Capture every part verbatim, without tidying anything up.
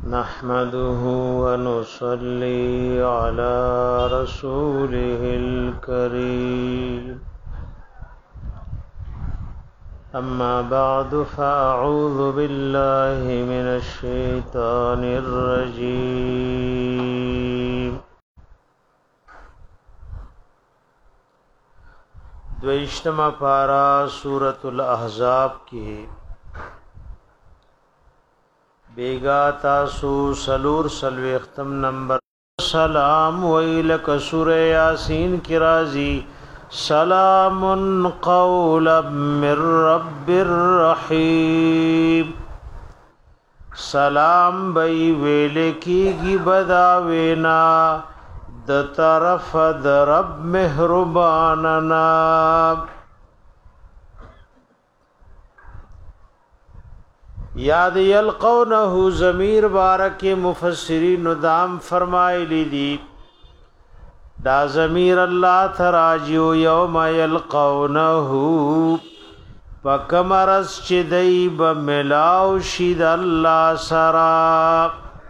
نحمده ونصلي على رسوله الكريم أما بعد فأعوذ بالله من الشيطان الرجيم دویشتما پارا سورة الأحزاب کی بیگا تاسو سلور سلوی اختم نمبر سلام ویلک سور یاسین کی رازی سلام قولا من رب الرحیم سلام بی ویلکی گی بداوینا د طرف د رب مهرباننا یاد یلقونه ضمیر بارک مفسرین دام فرمایلی دی دا ضمیر الله تراجو یوم یلقونه پکمرس چې دی بملاو شید الله سرا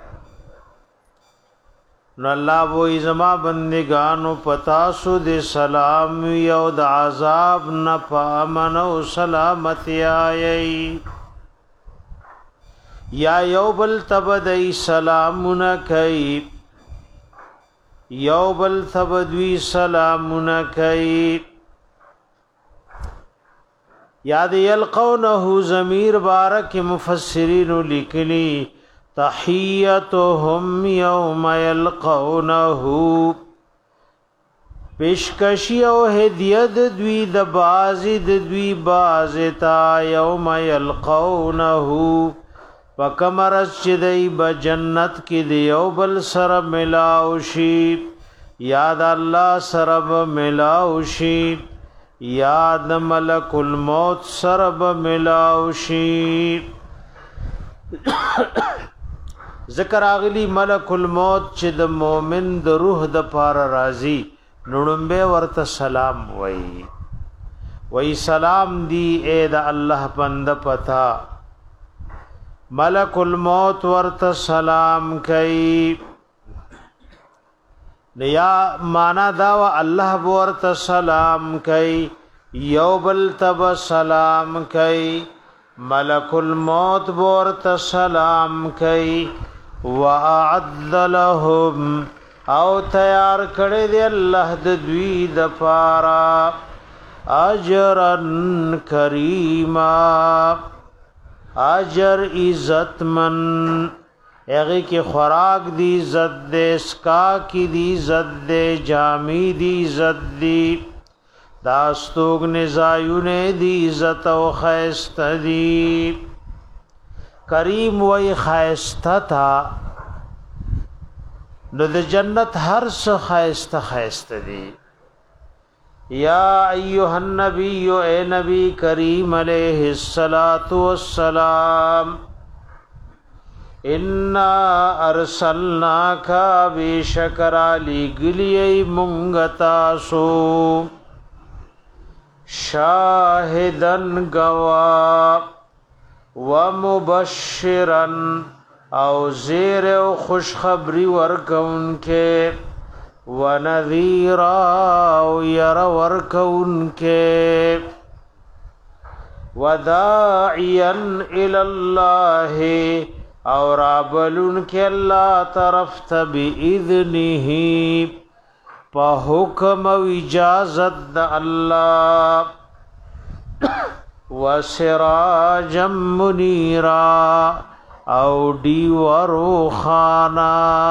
نو الله وې زما بندگانو پتاسو دې سلام یو د عذاب نه پامن او سلامتی آیي یا یو بل تبدی سلامنا کئی یو بل تبدوی سلامنا کئی یاد یلقونه ضمیر بارک مفسرین لکلی تحیتهم یوم یلقونه پیشکشی او هدیت دوی د بازی د دوی بازتا یوم یلقونه پکمرس چې دی بجنت کې دی او بل سره ملاو شي یاد الله سره ملاو شي یاد ملک الموت سره ملاو شي ذکر اغلی ملک الموت چې د مؤمن د روح د پار راضي نړمبه ورته سلام وای وای سلام دی اے د الله بند پتا ملک الموت ورت سلام کئی نیا مانا داوا اللہ ورت سلام کئی یوبل تب سلام کئی ملک الموت ورت سلام کئی وَأَعَدَّ لَهُمْ او تیار کړی دی الله د دوی د پارا اجرن کریما اجر عزت من هغه کې خوراک دی عزت دې اسکا کی دی عزت دې جامی دی عزت دی داستوګ نزایونه دی عزت او خیست دی کریم وای خیست تا نو د جنت هر څه خیست خیست دی یا ایها النبی اے نبی کریم علیہ الصلات والسلام انا ارسلناک بشکر علی گلی منغتا سو شاهدن گوا ومبشرا او زیر او خوشخبری ورکون کے وَنَذِيرًا يَرَ وَرْكَوْنْ كَ وَدَاعِيًا إِلَى اللَّهِ اور عبلن کے اللہ طرف بِإِذْنِهِ پا حکم و اجازت دا اللہ وَسِرَاجًا مُنِيرًا او دیورو خانا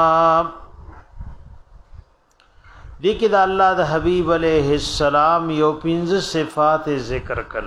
دیکھ دا اللہ دا حبیب علیہ السلام یو پنځه صفات ذکر کړل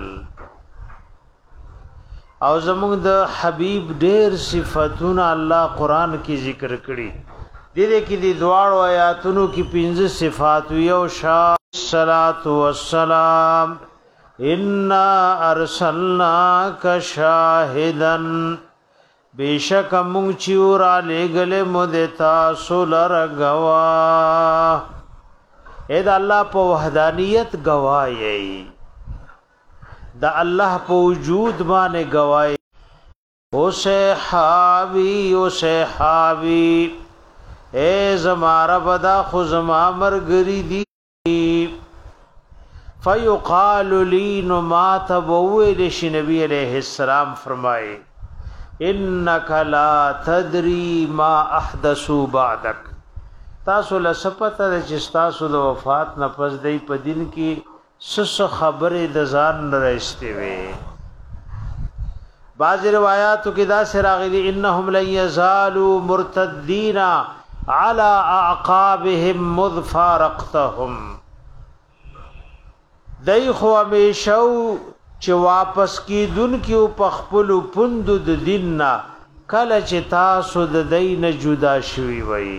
او زموږ د حبیب ډېر صفاتونه الله قران کې ذکر کړي دې دې کې د دواړو آیاتونو کې پنځه صفات یو شا صلوات و سلام انا ارسلناک شاهدن بیشک مونږ چې ور لګلې مدتا سولر گواه اے دا اللہ پا وحدانیت گواہی دا اللہ پا وجود بانے گواہی او صحابی او صحابی اے زمارا بدا خو زما مرګری دی فیقال لی نو ما تبویل شی نبی علیہ السلام فرمائے انک لا تدری ما احدثوا بعدک تاسو لسپته چې تاسو د وفات نه پس دی په دین کې سس خبره د ځان راستي وي بعض روایاتو کې دا سراغلی انهم لن يزالوا مرتدین على اعقابهم مذ فارقتهم دای خو همیشو چې واپس کیدون کیو پخپل پوند د دین نه کله چې تاسو د دین جدا شوي وي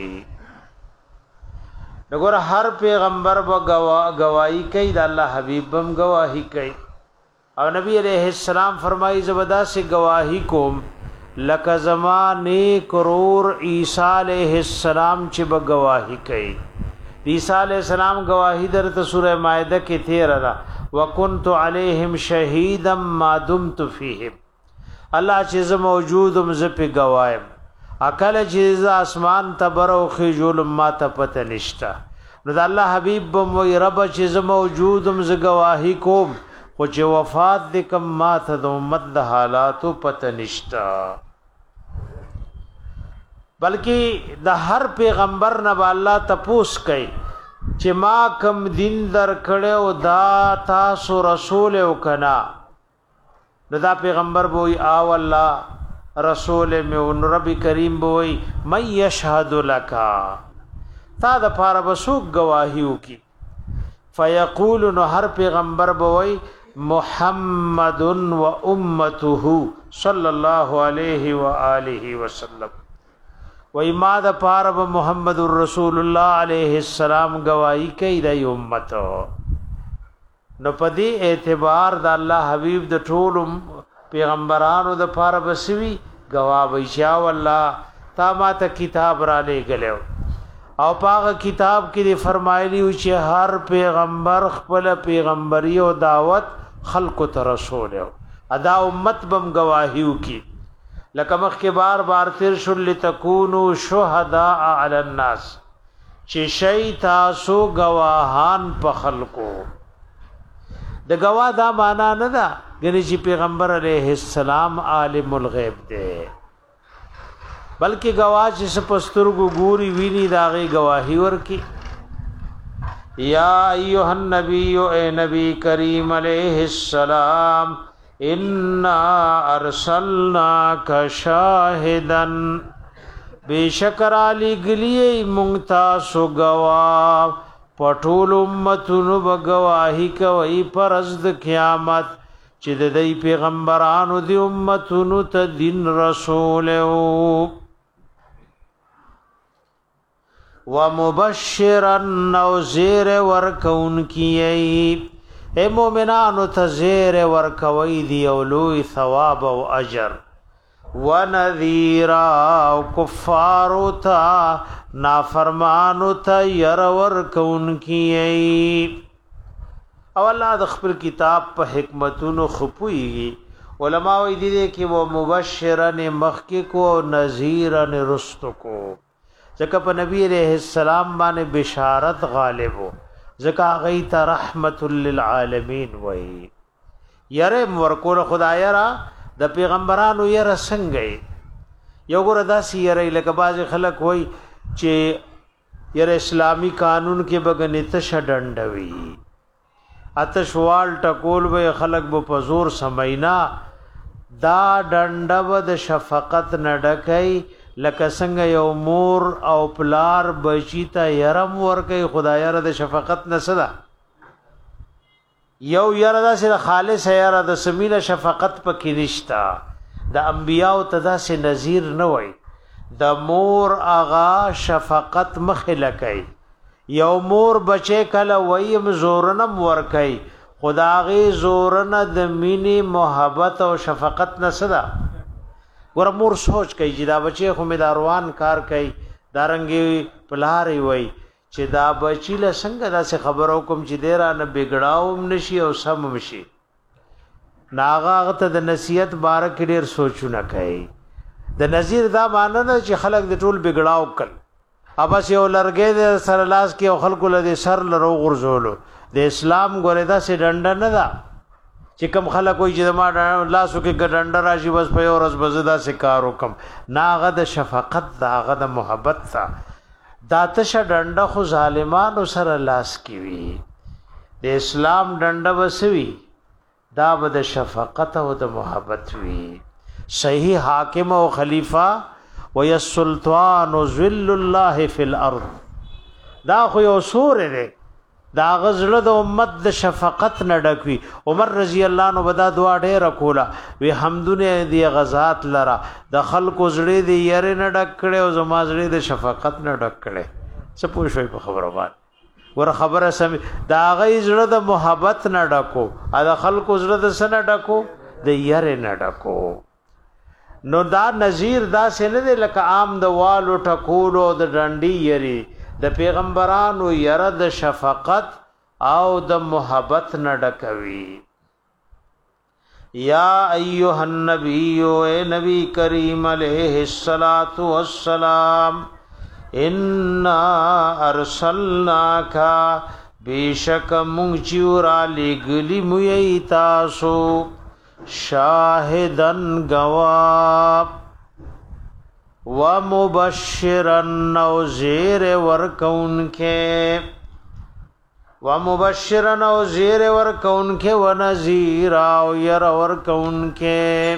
نګور هر پیغمبر و گواہی کوي د الله حبیب بم گواہی کوي او نبی علیہ السلام فرمایي زبدا سے گواہی کوم لک زمانه کرور عیسی علیہ السلام چې به گواہی کوي عیسی علیہ السلام گواہی درته سورہ مائده کې تیر را وکنت علیہم شهیدا ما دمت فیهم الله چې ز موجودم ز په گوایم اکل چې اسمان تبرو خجول ما ته پته نشتا نو د الله حبیب بم وی رب چې ز موجودم ز گواہی کوم خو چې وفات د کم ما ته د امت د حالاتو پته نشتا بلکې د هر پیغمبر نه الله تپوس کوي چې ما کم دین در کړو دا تاسو رسول وکنا نو دا پیغمبر وای او الله رسول می رب کریم وای مَن یشهد لک تا د پاره بسوک گواهیو کی فیقول نو هر پیغمبر وای محمد و امته صلی الله علیه و آله وسلم وای ما د پاره محمد رسول الله علیه السلام گواہی کوي د امت نو پدی اعتبار د الله حبیب د ټول پیغمبرانو د پاره بسوي گواه وشا والله تا ما ته کتاب را لګلو او پاغه کتاب کې فرمایلی چې هر پیغمبر خپل پیغمبري او دعوت خلق ته رسول ادا امت بم گواهیو کی لکه مخکې بار بار تیر شل لتكونوا شهداء علی الناس چې شی تاسو گواهان په خلقو د گواه دا معنا نه ده غني چې پیغمبر علیه السلام عالم الغیب دی بلکې گواه چې سپسترګو ګوري ویني داغه گواہی ورکی یا ایها النبی اے نبی کریم علیہ السلام انا ارسلناک شاهدا بیشکر علی گلی مونتا سو گوا پټول امتونو بگواہی کوي پرز د قیامت چې د دې پیغمبرانو دی امتونو ته دین رسول او ومبشرا نذیر ورکون کیي اے مومنانو ته زیر ورکوي دی او لوی ثواب او اجر ونذیرا او کفار ته نافرمانو ته ير ورکون کیي او الله د خپل کتاب په حکمتونو خپويږي علما وی دي کې و مبشرن مخک کو نذیرن رست کو ځکه په نبی عليه السلام باندې بشارت غالب وو ځکه غیت رحمت للعالمین وای یره ورکول خدای را د پیغمبرانو یره څنګه یو ګره داسې یره لکه باز خلک وای چې یره اسلامی قانون کې بغنیت شډنډوي اتشوال ټکول به خلق به پزور سمینا دا ډنډو د شفقت نډکای لکه څنګه یو مور او پلار بچی ته يرم ورکي خدای را د شفقت نسدا یو یره د سره خالص یره د سمینه شفقت پکې نشتا د انبیاو تدا سه نذیر نه وای د مور اغا شفقت مخلکای یو مور بچی کله ویم زورنم ورکای خداغي زورنه د مینی محبت او شفقت نسدا ور مور سوچ کوي چې دا بچی خو می داروان کار کوي دارنګي پلاری وای چې دا بچی له څنګه دا څه خبرو کوم چې ډیر نه بګړاوم نشي او سم مشي ناغه ته د نصیحت بارک ډیر سوچونه کوي د نذیر دا معنی نه چې خلک د ټول بګړاو کړ ابس یو لرګې د سر لاس کې او خلکو له سر لرو غرزولو د اسلام ګورې دا سي ډنډ نه دا چې کم خلک وي چې ما لاسو کې ډنډ راشي بس په یو ورځ بزدا سي کار وکم ناغه د شفقت داغه د محبت تا دا تشه ډنډ خو ظالمانو سره لاس کې وي د اسلام ډنډ وسوي دا به د شفقت او د محبت وي صحیح حاکم او خلیفہ وی السلطان ذل الله فی الارض دا خو یو سور دی دا غزله د امت د شفقت نه ډکوي عمر رضی الله عنه ودا دعا ډیره کوله وی حمدونه دی غزات لرا د خلکو زړه دی یاره نه ډک کړي او زما زړه د شفقت نه ډک کړي څه پوه شوي په خبره باندې ور خبره سم دا غي زړه د محبت نه ډکو ا د خلکو زړه د سن ډکو د یاره نه ډکو نو دا نذیر دا سن دې لکه عام د والو ټکولو د ډنډي یری د پیغمبرانو یره د شفقت او د محبت نه ډکوي یا ایها النبی اے نبی کریم علیہ الصلوۃ والسلام انا ارسلناک بیشک مونږ علی گلی موی تاسو شاهدن گواب ومبشرن او زیر ورکون کے ومبشرن او زیر ورکون کے ونذیر او یر ورکون کے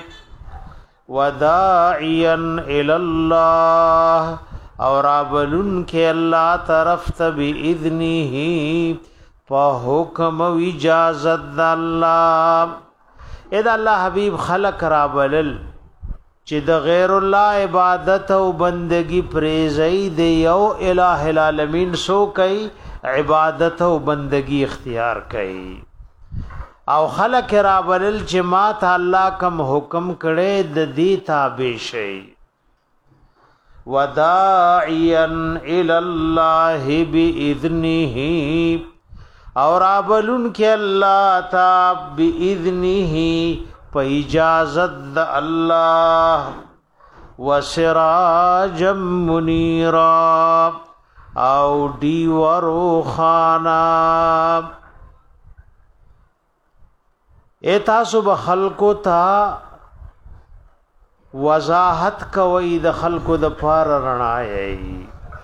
وداعین الاللہ اور آبلن کے اللہ طرف تبی اذنی پا حکم و اجازت دا اللہ اذا اللہ حبیب خلق رابلل چې د غیر الله عبادت او بندگی پریزئی دی یو الہ العالمین سو کوي عبادت او بندگی اختیار کوي او خلق رابلل چې ما ته الله کوم حکم کړي د دې تابع شي وداعیا الی الله باذنه اور ابلن کې الله تا باذنه په اجازت د الله وسراجا منیرا او دی وروخانا ایتا سب خلقو تا وضاحت کوي د خلقو د پار رڼایي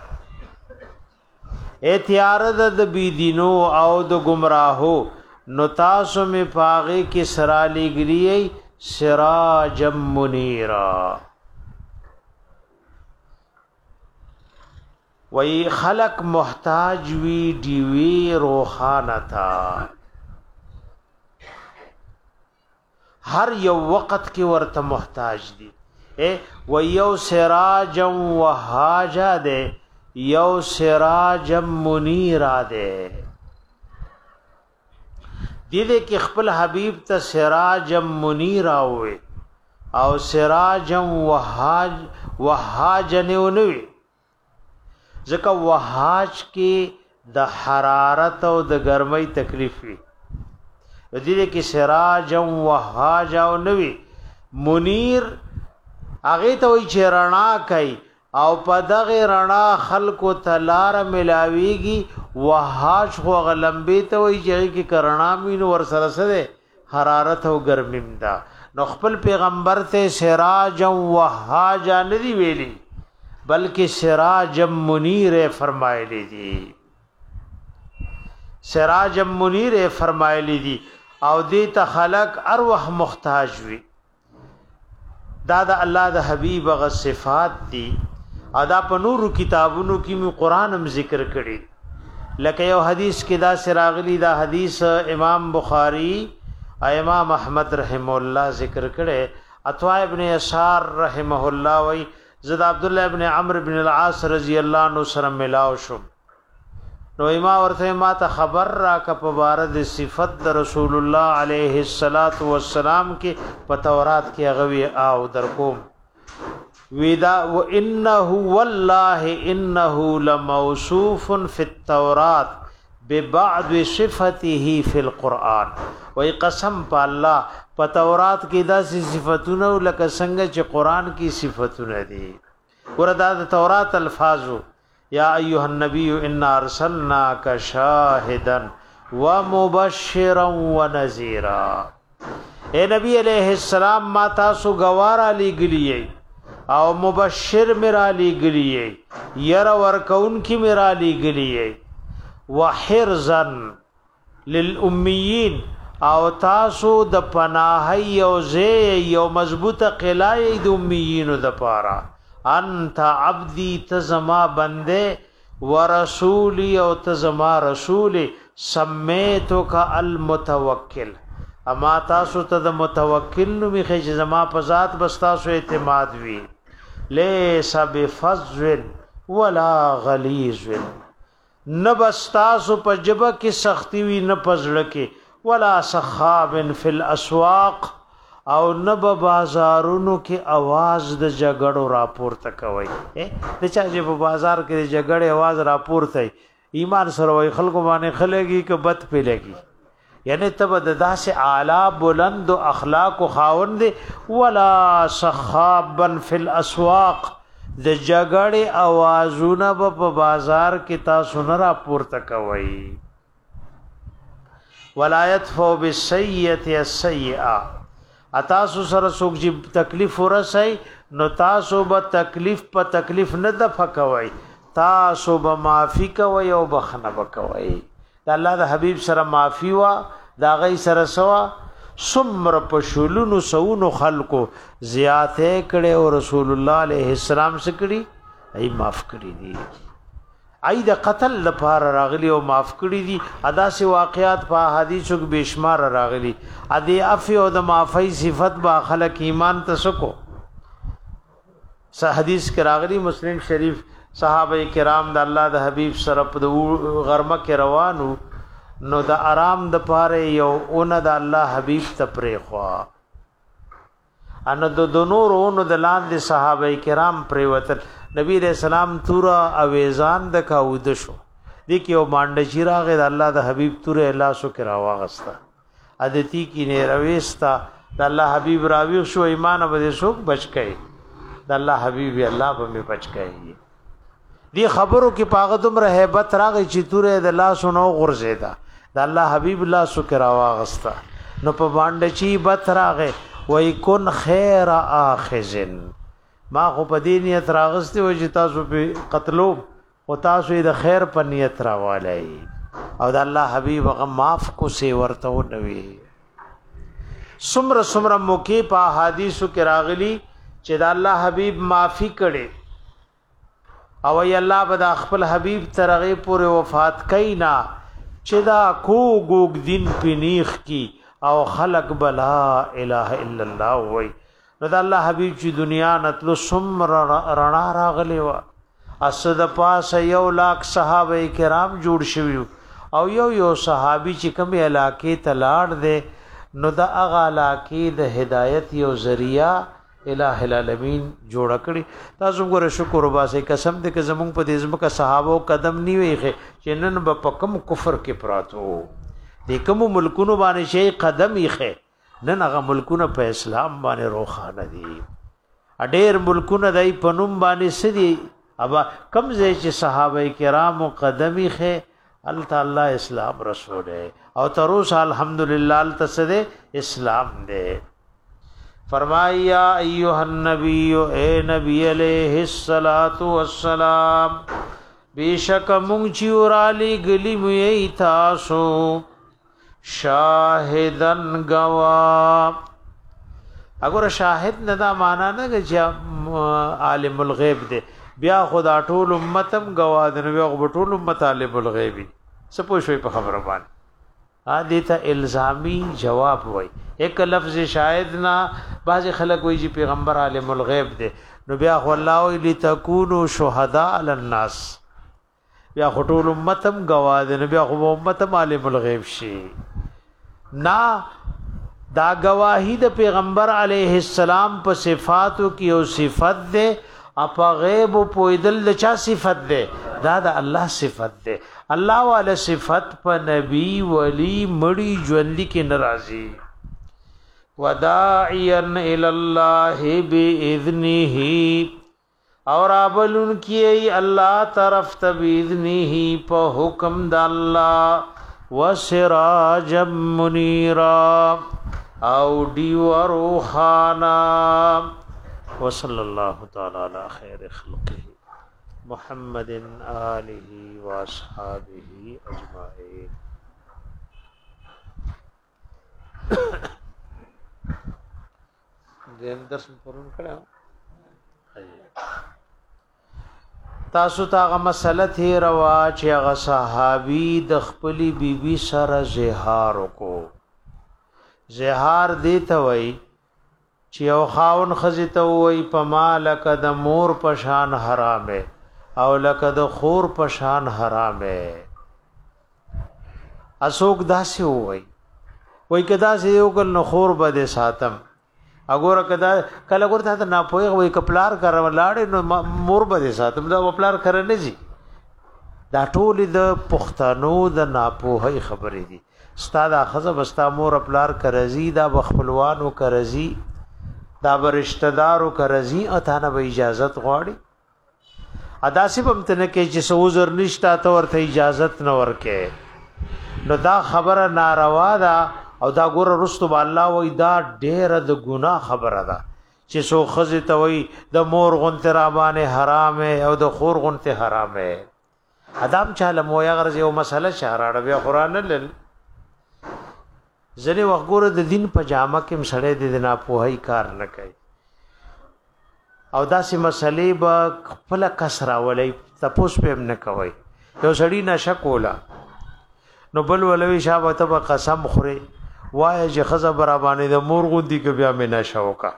اتیار د بيدینو او د گمراهو نو تاسو می پاغي کی سرا لګری سراج منیرا وی خلق محتاج وی دیوی روخانه تا هر یو وخت کې ورته محتاج دي اے و یو سراج وهاجا دے یو سراج منیرا دے دیده کې خپل حبیب ته سراج منیر اوه او سراج وهاج وهاج نه ونوي ځکه وهاج کې د حرارت او د ګرمۍ تکلیف وي دیده کې سراج وهاج او نوي منیر هغه ته وي چې رڼا کوي او په دغه رڼا خلقو تلار ملاويږي وهاج خو غلمبي ته وي چې کی کرنا مين ور سره سره حرارت او ګرمیم دا نو خپل پیغمبر ته سراج وهاج نه دی ویلي بلکې سراج منیر فرمایلی دي سراج منیر فرمایلی دي او دې ته خلق ارواح محتاج وي دا د الله د حبيب غ صفات دي ادا په نور کتابونو کې می قران هم ذکر کړي لکه یو حدیث کې دا سراغلی دا حدیث امام بخاری امام احمد رحم الله ذکر کړي اطوا ابن یسار رحمه الله وی زید عبد الله ابن عمرو بن العاص رضی الله عنه سره ملاو شو نو ما ورته ما ته خبر را ک په بارد صفت د رسول الله علیه الصلاۃ والسلام کې په تورات کې غوي او در کوم ودا وانه والله انه لموصوف في التوراۃ ببعض صفته في القرآن وای قسم په الله په تورات کې داسې صفاتونه لکه څنګه چې قران کې صفاتونه دي وردا د تورات الفاظو یا ایها النبی انا ارسلناک شاهدا ومبشرا ونذیرا اے نبی علیہ السلام ما تاسو گوار علی گلیے او مبشر میرا علی گلیے یر ورکون کی میرا علی گلیے وحرزا للامیین او تاسو د پناهی او زی یو مضبوطه قلای د امیین د پارا انت عبدی تزما بنده ورسولی او تزما رسول سمیتو کا المتوکل اما تاسو ته د متوکل نو میخه چې زما په ذات بس تاسو اعتماد وی لیس بفظ ولا غلیظ نه بس تاسو په جبه کې سختی وی نه پزړه کې ولا سخاب فی الاسواق او نه په بازارونو کې आवाज د جګړو راپورته کوي د چا چې په بازار کې د جګړې आवाज راپورته ایمان سره وای خلکو باندې خلګي که بد پیلګي یعنی تب د داسې اعلی بلند اخلاق او خاوند ولا سخابا فی الاسواق د جګړې आवाजونه په بازار کې تاسو نه راپورته کوي ولایت فو بالسیئه السیئه اتاسو سره څوک چې تکلیف ورسای نو تاسو به تکلیف په تکلیف نه د فکوي تاسو به معافي کوي او بخنه وکوي د الله د حبيب سره معافي وا دا غي سره سوا سمر پشولونو سونو خلقو زیاته کړي او رسول الله عليه السلام سکړي ای معاف کړي دي ای د قتل لپاره راغلی او معاف کړي دي ادا سي واقعات په حدیثو کې بشمار راغلي ادي عفو او د معافی صفت با خلق ایمان تسکو صح حدیث کې راغلي مسلم شریف صحابه کرام د الله د حبیب سره په غرمه کې روانو نو د آرام د پاره یو اون د الله حبیب ته پرې خوا ان د دونورونو د لاندې صحابه کرام پرې وتل نبی رسول الله تورا اویزان د کاود شو د کیو مانډ چیراغ د الله د حبیب تور الله سو کرا واغستا ادتی کی نه رويستا د الله حبیب راوی شو ایمان به سو بچ کئ د الله حبیب الله به می بچ کئ دی خبرو کې پاغدم رهبت راغی چې تور د الله سنو غرزیدا د الله حبیب الله سو کرا واغستا نو په باندې چی بت راغی وای کن خیر اخذن ما خو په دې نیت راغسته و چې تاسو په قتلو او تاسو د خیر په نیت راوالای او د الله حبیب هغه معاف کو سی ورته ونوي سمر سمر موکي په حدیثو کې راغلي چې د الله حبیب معافي کړي او ای الله به د خپل حبیب ترغه پورې وفات کینا چې دا کو ګوګ دین پنیخ کی او خلق بلا اله الا الله وای نو د الله حبیب چې دنیا نتلو سمر رڼا راغلی و اسد پاس یو لاک صحابه کرام جوړ شوی او یو یو صحابي چې کوم علاقې تلاړ دے نو د اغا علاقې د هدایت یو ذریعہ الہ العالمین جوړ کړی تاسو ګوره شکر وباسه قسم دې که زمونږ په دې ځمکه صحابه قدم نیوي چې نن په کم کفر کې پراتو دې کوم ملکونو باندې شي قدم یې نن هغه ملکونه په اسلام باندې روخانه دي اډیر ملکونه دای په نوم باندې سدي ابا کم ځای چې صحابه کرام قدمي خه الله تعالی اسلام رسول او تروس الحمدلله التسد اسلام دے فرمایا ایها النبی اے نبی علیہ الصلات والسلام بیشک مونږ چې ورالي گلی مې تاسو شاهدن گوا اگر شاهد نه دا معنا نه چې عالم الغیب دی بیا خدا ټول امتم گوا دی نو بیا ټول امت عالم الغیب سپو شوي په خبره باندې ا دې ته الزامی جواب وای ایک لفظ شاهد نا بعض خلک وای چې پیغمبر عالم الغیب دی نو بیا خو الله وی لتكونوا شهداء علی الناس بیا ټول امتم گوا دی نو بیا خو امتم عالم الغیب شي نا دا گواہی د پیغمبر علیہ السلام په صفاتو کې او صفت ده اپ غیب پویدل د چا صفت ده دا د الله صفت ده الله والا صفت په نبی ولی مړی ژوندۍ کې ناراضي وداعیا الی الله باذنه اور ابلن کی الله طرف ته باذنه په حکم د الله وسراجا منیرا او دیو روحانا وصلی الله تعالی علی خیر خلقه محمد آله واصحابه اجمعین. دیم درس پرون کړه تاسو ته هغه مسله ته روا چې هغه صحابي د خپلې بیبي سره زهار وکړو. زهار دی ته وای چې یو خاون خزي ته وای په مالک د مور پشان حرامه او لکه د خور پشان حرامه. اسوک داسې وای وای کدا سه یو کل نو خور بده ساتم اګور کدا کله ګورته ته نه پوي وای کپلار کار ولاړ نو مور بده ساتم دا وپلار کړه نه جی. دا ټول د پښتنو د ناپوهي خبرې دي. استاد اخذ بستا مور خپلار کرزي دا بخپلوانو کرزي دا برشتہ دارو کرزي اته نه اجازه غواړي. ادا سبم تنه کې چې سوزر نشتا ته ورته اجازه نه ورکه نو دا خبره ناروا ده او دا ګور رستو الله وای دا ډېر د ګناه خبره ده چې سو خزه ته وای د مور غنته رابانه حرامه او د خور غنته حرامه. ادم چاله مویا غرض یو مسله شهراړه بیا قران لل زنه وګور د دین په جامه کې مسړې د نه پوهي کار نه کوي او داسې مسلې به خپل کسرا ولې تاسو په نه کوي. یو سړی نشه کولا نو بل ولوي شابه ته قسم خوري وای چې خزه برابانه د مور غوندي کې بیا مې نشه وکا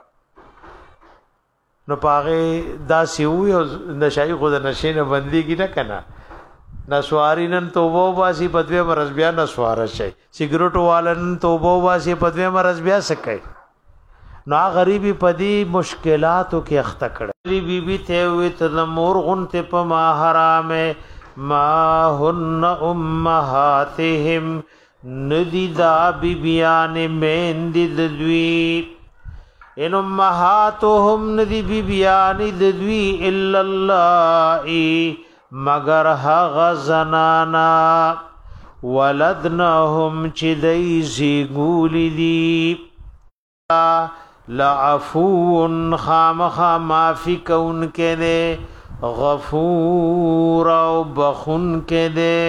نو پاغه داسې وي او نشای خو د نشې نه بنديږي نه کنه نسواری نن توبه واسي پدوی مرز بیا نسوار شي سیګریټ والن توبه واسي پدوی مرز بیا سکي نو غریبي پدی مشکلاتو کې اخته کړه. بی بی ته وي ته مور غنته په ما حرامه ما هن امهاتهم ندی دا بی بیان مین دی ددوی ان امهاتهم ندی بی بیان ددوی الا اللہ مگر هغه زنانا ولدنهم چې دی زیګولی دی لعفون خامخ معافی کون کے دے غفور او بخون کے دے.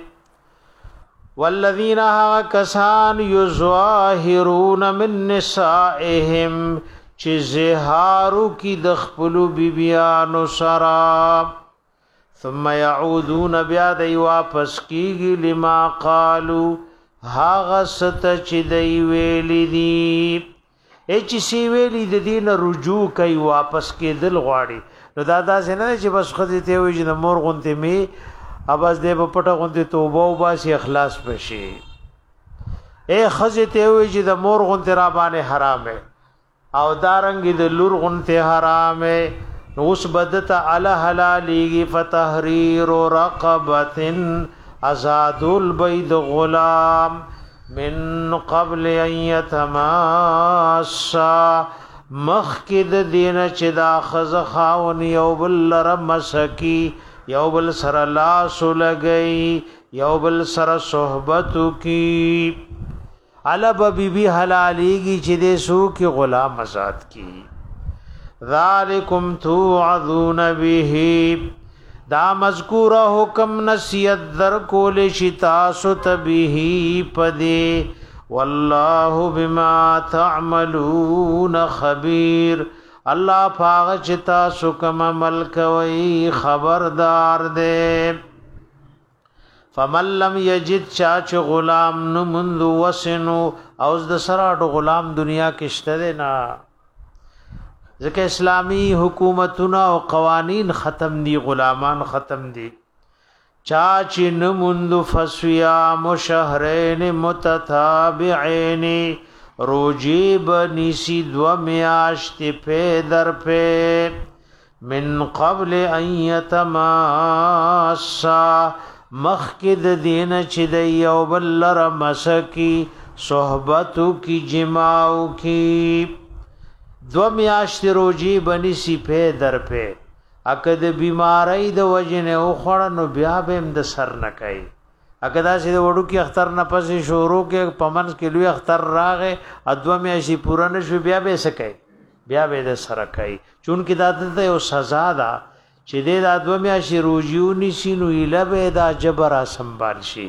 والذین کسان یظاهرون من نسائهم چې زهارو کی د خپل بیبیانو سرا ثم يعودون بیا دی واپس کیږي لما قالو هاغه ست چې دی ویلی دی اچ سی ویلی د دین رجوع کوي واپس کېدل غواړي. نو دادا سينه چې بس خدای ته وي چې مور غونته می اباز دې په پټه غونته توبه او باسي اخلاص بشي. اے خزه ته وي چې د مور غونته را باندې حرامه او دارنګ د لور غونته حرامه نو اوس بدت علی حلالیږي فتحریر رقبتن آزاد البید غلام من قبل ان يتماسا مخکد دین چې دا خز خاون یو بل رمسکی یو بل سر لاس لګئی یو بل سر صحبت کی علب بی بی حلالیږي چې دې سو کې غلام آزاد کی. ذالکم توعظون به دا مذکور حکم نصیحت در کول شتا ست به پدی والله بما تعملون خبير. الله پاغ چتا سکم عمل کوي خبردار دے. فمن لم یجد چاچ غلام نمند وسنو اوز د سراټ غلام دنیا کې شته نه ځکه اسلامی حکومتونه او قوانین ختم دي غلامان ختم دي. چاچ نمند فصيام شهرين متتابعين روجی بنیسی دو میاشت پہ در پہ من قبل ان یتماسا مخکد دین چی دی یو بلر مسکی صحبتو کی جماعو کی دو میاشت روجی بنی سی پی در پی اکد بیماری د وجنه او خړنو بیا به هم د سر نکای اکدا سي د وړو کې اختر نه پسې شروع کې پمنس کې لوی اختر راغې ادو میاشي پورانه شو بیا به سکای بیا به د سر کای چون کې دادته یو سزا ده چې د ادو میاشي روجیونی سينو اله به د جبر سنبال شي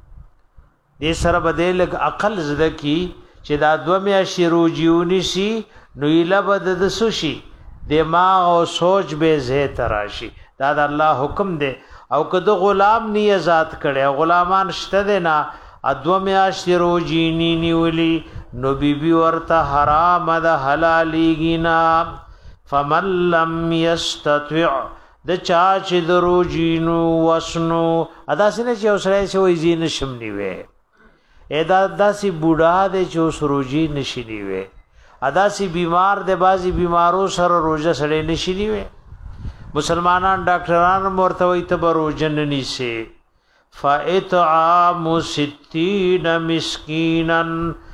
دې سره بدل عقل زده کی چې د ادو میاشي روجیونی سي نو اله بد د سوشي دماغ او سوچ به زه تراشی دا د الله حکم دی او کده غلام نی آزاد کړي غلامان شته دینا ادو میاشت روجی نی نیولی نو بی بی ورته حرام ده حلالي گینا فمن لم یستطع د چا چې د روجینو وسنو ادا سینه چې اوسره شوی زین شم نیوي ادا داسي بوډا د چې سروجی نشي نیوي ادا سی بیمار د بازي بیمارو سره روزه سړې نشي نیوي مسلمانان ډاکټران مرتوي تبرو جننی سے فاطعام ستین مسکینا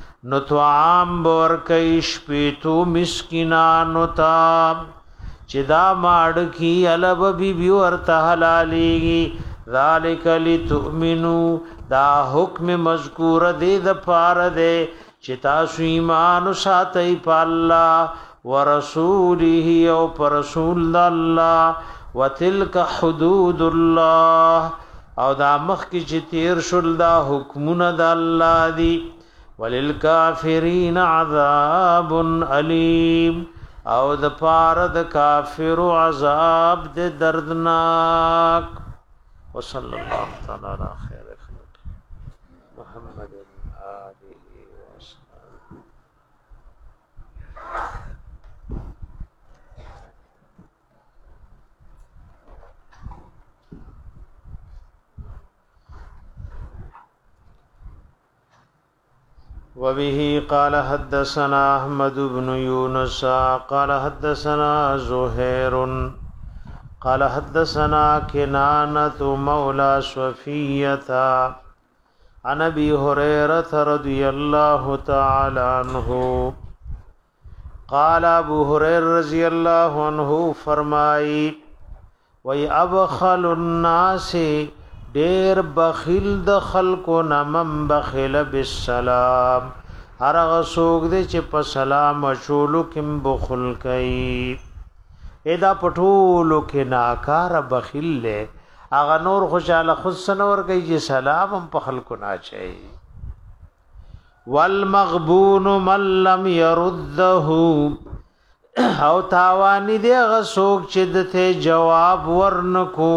نطعام بور کیش پیتو مسکینانو تا چدا ماډ کی الب بی بی ورته حلالي ذالک لتؤمنو دا حکم مذکور دې د پار دې چې تاسو ایمان ساتئ په الله ورسوله او پر رسول الله وتلک حدود الله او دا مخ کی چې تیر شول دا حکمونه د الله دی وللکافرین عذاب الیم او د پاره د کافر عذاب د دردناک وصلی الله تعالی علی خیر خلق محمد آله وصحبه وبه قال حدثنا احمد بن يونس قال حدثنا زهير قال حدثنا كنانة مولى صفية عن ابي هريره رضي الله تعالى عنه قال ابو هريره رضي الله عنه فرمائی وي ابخل الناس دیر بخیل د خلقو نمم بخیل بالسلام هرغه سوګ دې چې په سلام شولو کم بخل کوي ادا پټولو کې ناکار بخیل له اغه نور خوشاله خود سنور کوي چې سلام هم په خلقو نه چي والمغبون من لم يرده او تاوانی دې هغه سوګ چې دته جواب ورنکو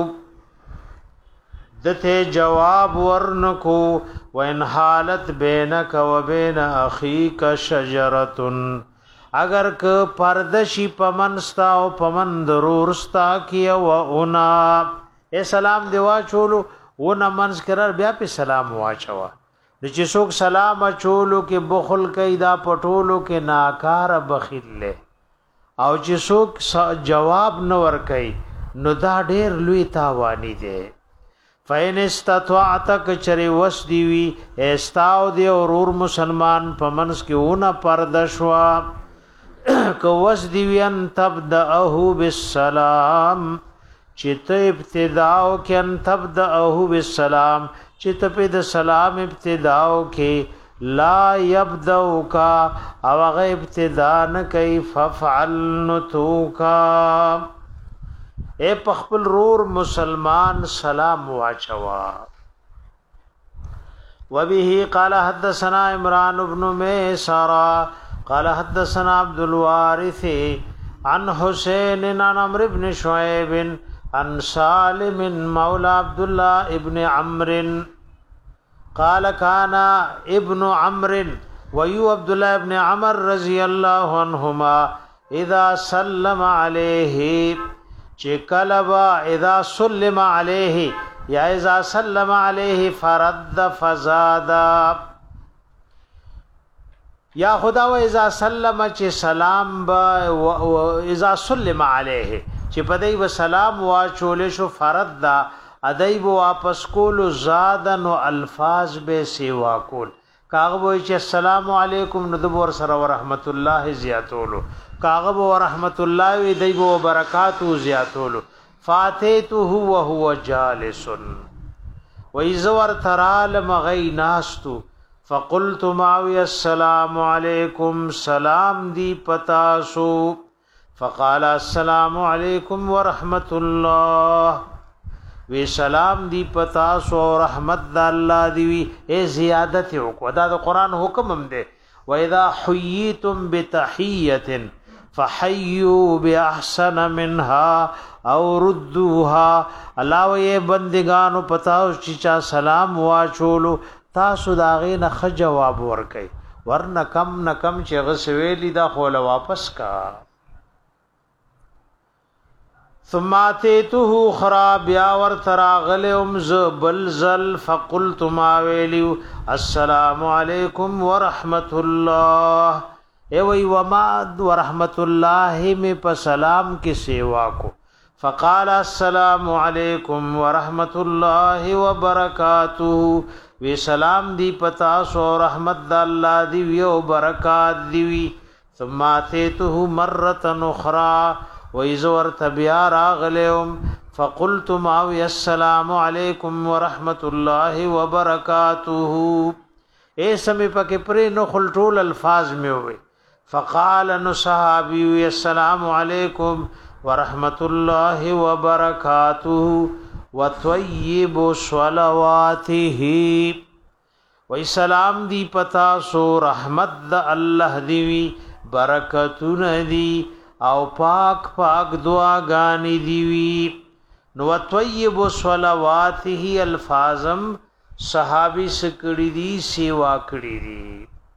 دته جواب ورنکو وان حالت بینک و بین اخیک شجرتن اگر ک پردشی پمنستا او پمن ضرورستا کیا و اونا اے سلام دیوا چولو و نمنس کرر بیا په سلام واچوا د چې څوک سلام چولو کې بخل کوي دا پټولو کې ناکار بخیل له او چې څوک جواب نه ور کوي نو دا ډیر لوی تاوانی دی فین استطاعتک چری وس دیوی استاو دی اورور مسلمان پمنس کی اونا پردشوا کو وس دیوی ان تبدأه بالسلام چت ابتداو کی ان تبدأه بالسلام چت په د سلام ابتداو کی لا یبدأو کا او غ ابتدا نه کای ففعل نتوکا اے پخپل رور مسلمان سلام واچوا وبه قال حدثنا عمران بن ميسرة قال حدثنا عبد الوارث عن حسين عن عمرو بن شعيب عن سالم مولى عبد الله ابن عمرو قال كان ابن عمرو ويو عبد الله ابن عمر رضي الله عنهما اذا سلم عليه چکلبا اذا سلم عليه یا اذا سلم عليه فرد فزادا یا خدا و اذا سلم چې سلام با اذا سلم عليه چې پدای و سلام واچول شو فرد دا ادای و واپس کول زادن او الفاظ به سیوا کول کاغه وای چې السلام علیکم نو د ور سره ورحمت الله زیاتولو کاغه ورحمت الله وی دی و برکاتو زیاتولو فاتیته وهو جالس وایزور ترال مغی ناستو فقلت معوی السلام علیکم سلام دی پتاسو فقال السلام علیکم ورحمت الله وی سلام دی پتاسو رحمت د الله دی وی ای زیادت وکړه دا د قران حکم هم دی و اذا حییتم بتحیه فحیوا باحسن منها او ردوها الله وی بندگانو پتاو چې چا سلام واچولو تاسو داغه نه خ جواب ورکئ ورنه کم نه کم چې غسویلی دا خو واپس کا ثم اتيته خراب يا ور تراغلهم زبلزل فقلت ما ویلو السلام علیکم ورحمت الله ای وی وما ورحمت الله می په سلام کې سیوا کو فقال السلام علیکم ورحمت الله وبرکاته وی سلام دی پتا سو رحمت د الله دی وی او برکات دی وی ثم اتيته مره اخرى وَإِذَا تَبِيَا رَاغَلَهُمْ فَقُلْتُ مَعَوْيَ السَّلَامُ عَلَيْكُمْ وَرَحْمَةُ اللَّهِ وَبَرَكَاتُهُ اے سمې پکې پرې نو خلټول الفاظ مې وي فقال نو صحابي السلام علیکم ورحمة الله وبركاته وطيب صلواته وَإِ سلام دی پتا سو رحمت د الله دی وی برکتون دی او پاک پاک دعا گانی دیوی نو طیب صلواته الفاظم صحابی سکڑی دی سیوا کڑی دی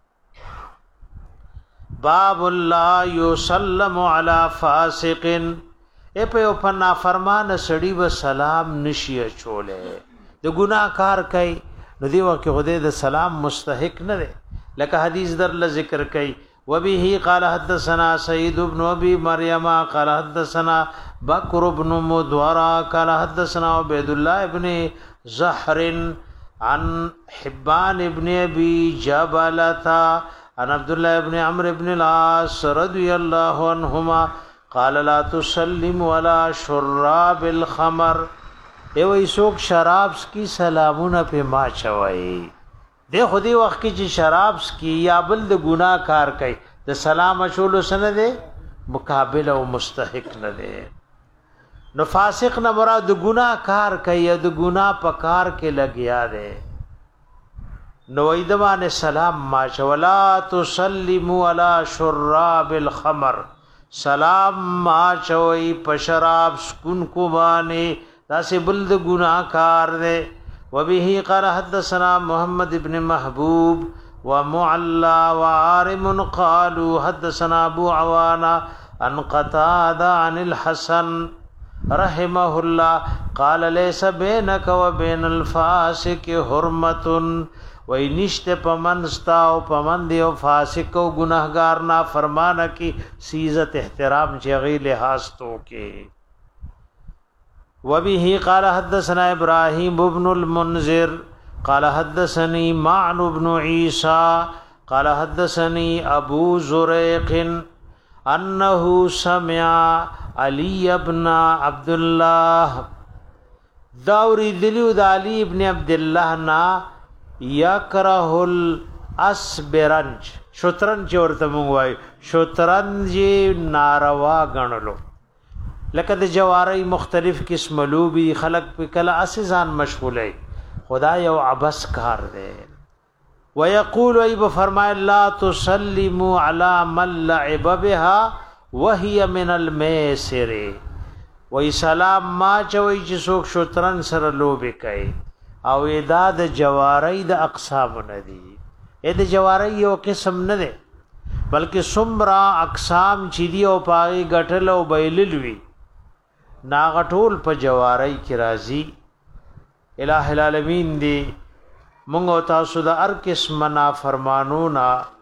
باب اللہ یسلم علی فاسق اے پیو پنا فرمان سڑی و سلام نشی چولے د گناہ کار کئی نو دی وقت خدای د سلام مستحق نه ده لکه حدیث در ل ذکر کئی وبه قال حدثنا سيد بن ابي مريم قال حدثنا بكر بن مدورا قال حدثنا عبد الله بن زهر عن حبان بن ابي جبلة عن عبد الله بن عمرو بن العاص رضي الله عنهما قال لا تسلم ولا شراب الخمر ای وای سوک شراب کی سلامونه په ما چوي د خودي وخت کې چې شراب کی یا بل د ګناه کار کوي د سلام شولو سره ده مقابل او مستحق نه ده نو فاسق نه مراد د ګناه کار کوي د ګناه په کار کې لګیا ده نو ایدوان سلام ما ولا تسلموا على شراب الخمر سلام ما چوي په شراب سکون کو باندې دا سه بل د ګناه کار ده وبه قال حدثنا محمد بن محبوب ومعلى وعارم قالوا حدثنا ابو عوانة عن قتادة عن الحسن رحمه الله قال ليس بينك وبين الفاسق حرمة وینشت پمنستا او پمن دی او فاسق او گناہگار نا فرمانا کی سیزت احترام چغی لحاظ تو کے وبه قال حدثنا ابراهيم بن المنذر قال حدثني معن بن عيسى قال حدثني ابو زريق انه سمع علي بن عبد الله داوري دلیو د علي ابن عبد الله نا يكره الاسبرنج شطرنج ورته موای شطرنج ناروا غنلو لکه د جواری مختلف قسم لوبي خلق په کله اسزان مشغولای خدا یو عبس کار دی ويقول ايب فرمای لا تسلموا على من لعب بها وهي من الميسر وای سلام ما چوي چې څوک شطرن سره لوبي کوي او ادا د جواری د اقسام نه دي اې د جواری یو قسم نه دی بلکې سمرا اقسام چې دی او پای غټل او بیللوي ناغټول په جواری کی راضی الہ العالمین دی مونږ تاسو د هر قسم نا فرمانونا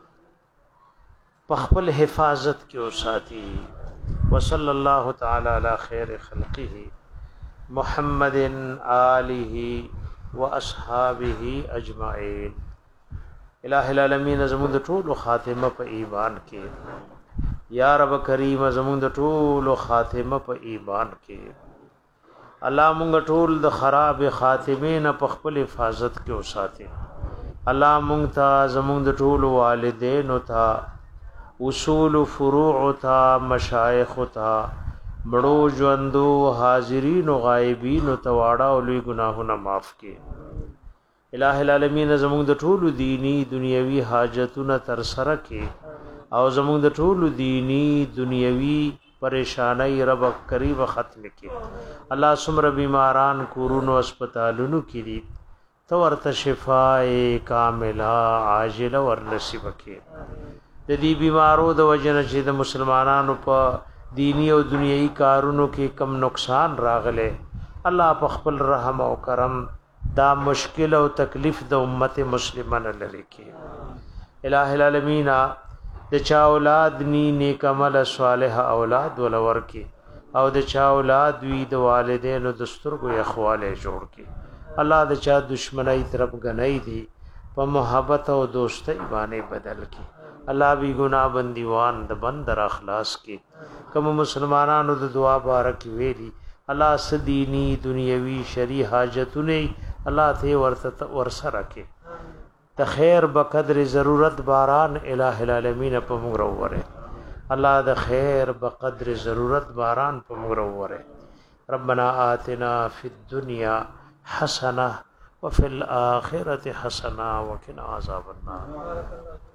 په خپل حفاظت کې اوساتی وصلی الله تعالی علی خیر خلقه محمد آله واصحابہ اجمعین. الہ العالمین زموږ د ټولو خاتمه په ایمان کې یا رب کریم زموږ د ټولو خاتمه په ایمان کې الله مونږ ټول د خراب خاتمه نه په خپل حفاظت کې وساتي الله مونږ ته زموږ د ټولو والدین او ته اصول فروع ته مشایخ ته بڑو ژوندو حاضرین او غایبین او تواړه او لوی ګناهونه معاف کړي الہ العالمین زموږ د ټولو دینی دنیوي حاجتونه تر سره کې او زموږ د ټولو دینی دنیوي پریشانای رب قریب ختم کې الله سمره بیماران کورونو هسپتالونو کې دي تو ورته شفای کامله عاجله ور نصیب کې د دې بیمارو د وجنه چې د مسلمانانو په دینی او دنیوي کارونو کې کم نقصان راغله الله په خپل رحم او کرم دا مشکل او تکلیف د امت مسلمانه لري کې الہ العالمین د چا اولاد نی نیک عمل صالح اولاد ولور کې او د چا اولاد وی د والدینو د سترګو اخواله جوړ کې الله د چا دشمنی طرف غنۍ دي په محبت او دوستۍ باندې بدل کې الله بی گناہ بندیوان د بندر اخلاص کې کوم مسلمانانو د دعا بارک ویلي الله سدینی دنیوي شری حاجتونه الله ته ورته ورسره کې د خیر بقدر ضرورت باران الہ العالمین په موږ وروره الله د خیر بقدر ضرورت باران په موږ وروره ربنا آتنا فی الدنیا حسنه وفي الاخره حسنه وقنا عذاب النار